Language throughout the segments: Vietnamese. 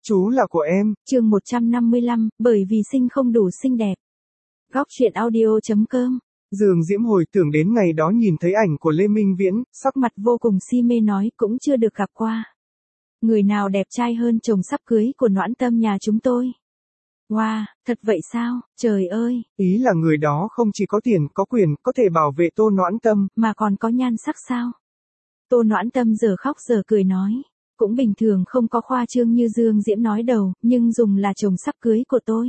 Chú là của em. Chương 155, bởi vì sinh không đủ xinh đẹp. Góc truyện audio.com. Dương Diễm hồi tưởng đến ngày đó nhìn thấy ảnh của Lê Minh Viễn, Sắc mặt vô cùng si mê nói cũng chưa được gặp qua. Người nào đẹp trai hơn chồng sắp cưới của Noãn Tâm nhà chúng tôi. Wow, thật vậy sao, trời ơi. Ý là người đó không chỉ có tiền, có quyền, có thể bảo vệ Tô Noãn Tâm, mà còn có nhan sắc sao? Tô Noãn Tâm giờ khóc giờ cười nói. Cũng bình thường không có khoa trương như Dương Diễm nói đầu, nhưng dùng là chồng sắp cưới của tôi.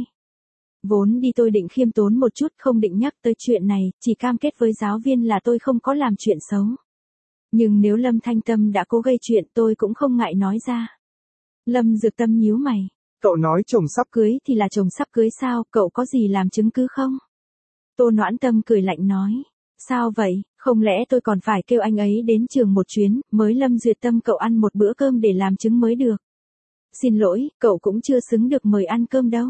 Vốn đi tôi định khiêm tốn một chút không định nhắc tới chuyện này, chỉ cam kết với giáo viên là tôi không có làm chuyện xấu. Nhưng nếu Lâm Thanh Tâm đã cố gây chuyện tôi cũng không ngại nói ra. Lâm Dược Tâm nhíu mày. Cậu nói chồng sắp cưới thì là chồng sắp cưới sao, cậu có gì làm chứng cứ không? Tô Noãn Tâm cười lạnh nói. Sao vậy, không lẽ tôi còn phải kêu anh ấy đến trường một chuyến, mới Lâm Duyệt Tâm cậu ăn một bữa cơm để làm chứng mới được. Xin lỗi, cậu cũng chưa xứng được mời ăn cơm đâu.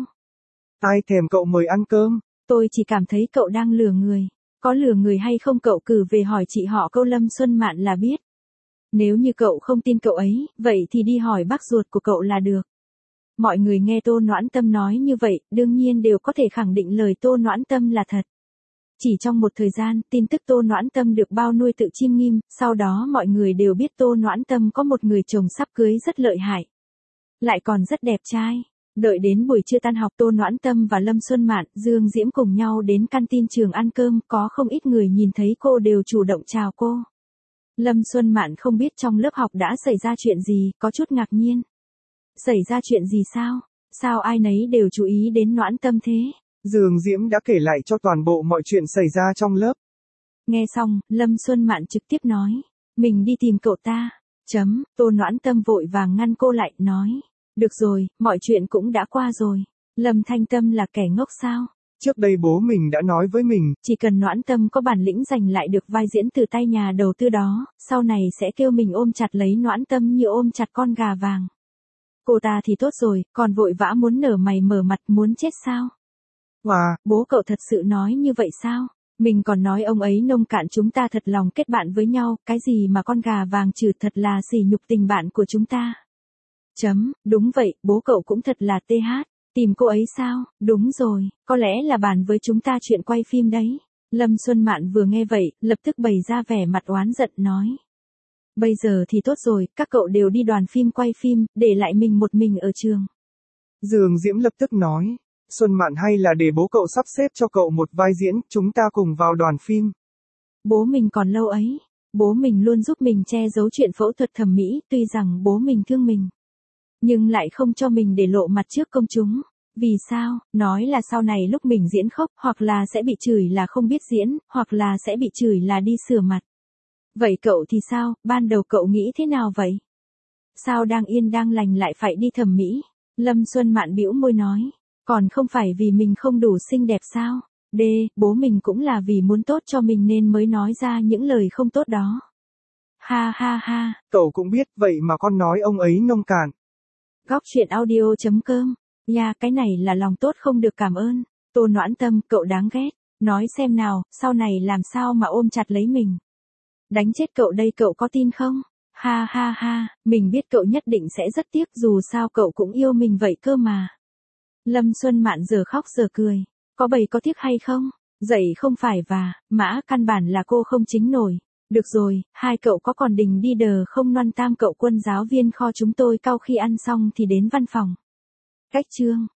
Ai thèm cậu mời ăn cơm? Tôi chỉ cảm thấy cậu đang lừa người. Có lừa người hay không cậu cử về hỏi chị họ câu Lâm Xuân Mạn là biết. Nếu như cậu không tin cậu ấy, vậy thì đi hỏi bác ruột của cậu là được. Mọi người nghe Tô Noãn Tâm nói như vậy, đương nhiên đều có thể khẳng định lời Tô Noãn Tâm là thật. Chỉ trong một thời gian, tin tức Tô Noãn Tâm được bao nuôi tự chim nghiêm, sau đó mọi người đều biết Tô Noãn Tâm có một người chồng sắp cưới rất lợi hại. Lại còn rất đẹp trai. Đợi đến buổi trưa tan học Tô Noãn Tâm và Lâm Xuân Mạn, Dương Diễm cùng nhau đến canteen trường ăn cơm, có không ít người nhìn thấy cô đều chủ động chào cô. Lâm Xuân Mạn không biết trong lớp học đã xảy ra chuyện gì, có chút ngạc nhiên. Xảy ra chuyện gì sao? Sao ai nấy đều chú ý đến Noãn Tâm thế? Dương Diễm đã kể lại cho toàn bộ mọi chuyện xảy ra trong lớp. Nghe xong, Lâm Xuân Mạn trực tiếp nói. Mình đi tìm cậu ta. Tô Noãn Tâm vội vàng ngăn cô lại, nói. Được rồi, mọi chuyện cũng đã qua rồi. Lâm Thanh Tâm là kẻ ngốc sao? Trước đây bố mình đã nói với mình. Chỉ cần Noãn Tâm có bản lĩnh giành lại được vai diễn từ tay nhà đầu tư đó, sau này sẽ kêu mình ôm chặt lấy Noãn Tâm như ôm chặt con gà vàng. Cô ta thì tốt rồi, còn vội vã muốn nở mày mở mặt muốn chết sao? Wow, bố cậu thật sự nói như vậy sao? Mình còn nói ông ấy nông cạn chúng ta thật lòng kết bạn với nhau, cái gì mà con gà vàng trừ thật là sỉ nhục tình bạn của chúng ta. Đúng vậy, bố cậu cũng thật là TH, tìm cô ấy sao? Đúng rồi, có lẽ là bàn với chúng ta chuyện quay phim đấy. Lâm Xuân Mạn vừa nghe vậy, lập tức bày ra vẻ mặt oán giận nói. Bây giờ thì tốt rồi, các cậu đều đi đoàn phim quay phim, để lại mình một mình ở trường. Dương Diễm lập tức nói. Xuân Mạn hay là để bố cậu sắp xếp cho cậu một vai diễn, chúng ta cùng vào đoàn phim. Bố mình còn lâu ấy. Bố mình luôn giúp mình che giấu chuyện phẫu thuật thẩm mỹ, tuy rằng bố mình thương mình. Nhưng lại không cho mình để lộ mặt trước công chúng. Vì sao? Nói là sau này lúc mình diễn khóc, hoặc là sẽ bị chửi là không biết diễn, hoặc là sẽ bị chửi là đi sửa mặt. Vậy cậu thì sao? Ban đầu cậu nghĩ thế nào vậy? Sao đang yên đang lành lại phải đi thẩm mỹ? Lâm Xuân Mạn bĩu môi nói. Còn không phải vì mình không đủ xinh đẹp sao? Bố mình cũng là vì muốn tốt cho mình nên mới nói ra những lời không tốt đó. Ha ha ha. Cậu cũng biết vậy mà con nói ông ấy nông cạn. Góc truyện audio.com. Cái này là lòng tốt không được cảm ơn. Tô Noãn Tâm, cậu đáng ghét. Nói xem nào, sau này làm sao mà ôm chặt lấy mình. Đánh chết cậu đây cậu có tin không? Ha ha ha, mình biết cậu nhất định sẽ rất tiếc dù sao cậu cũng yêu mình vậy cơ mà. Lâm Xuân Mạn giờ khóc giờ cười. Có bầy có tiếc hay không? Dậy không phải và, mã căn bản là cô không chính nổi. Được rồi, hai cậu có còn đình đi đờ không Loan Tam cậu quân giáo viên kho chúng tôi cau khi ăn xong thì đến văn phòng. Cách chương.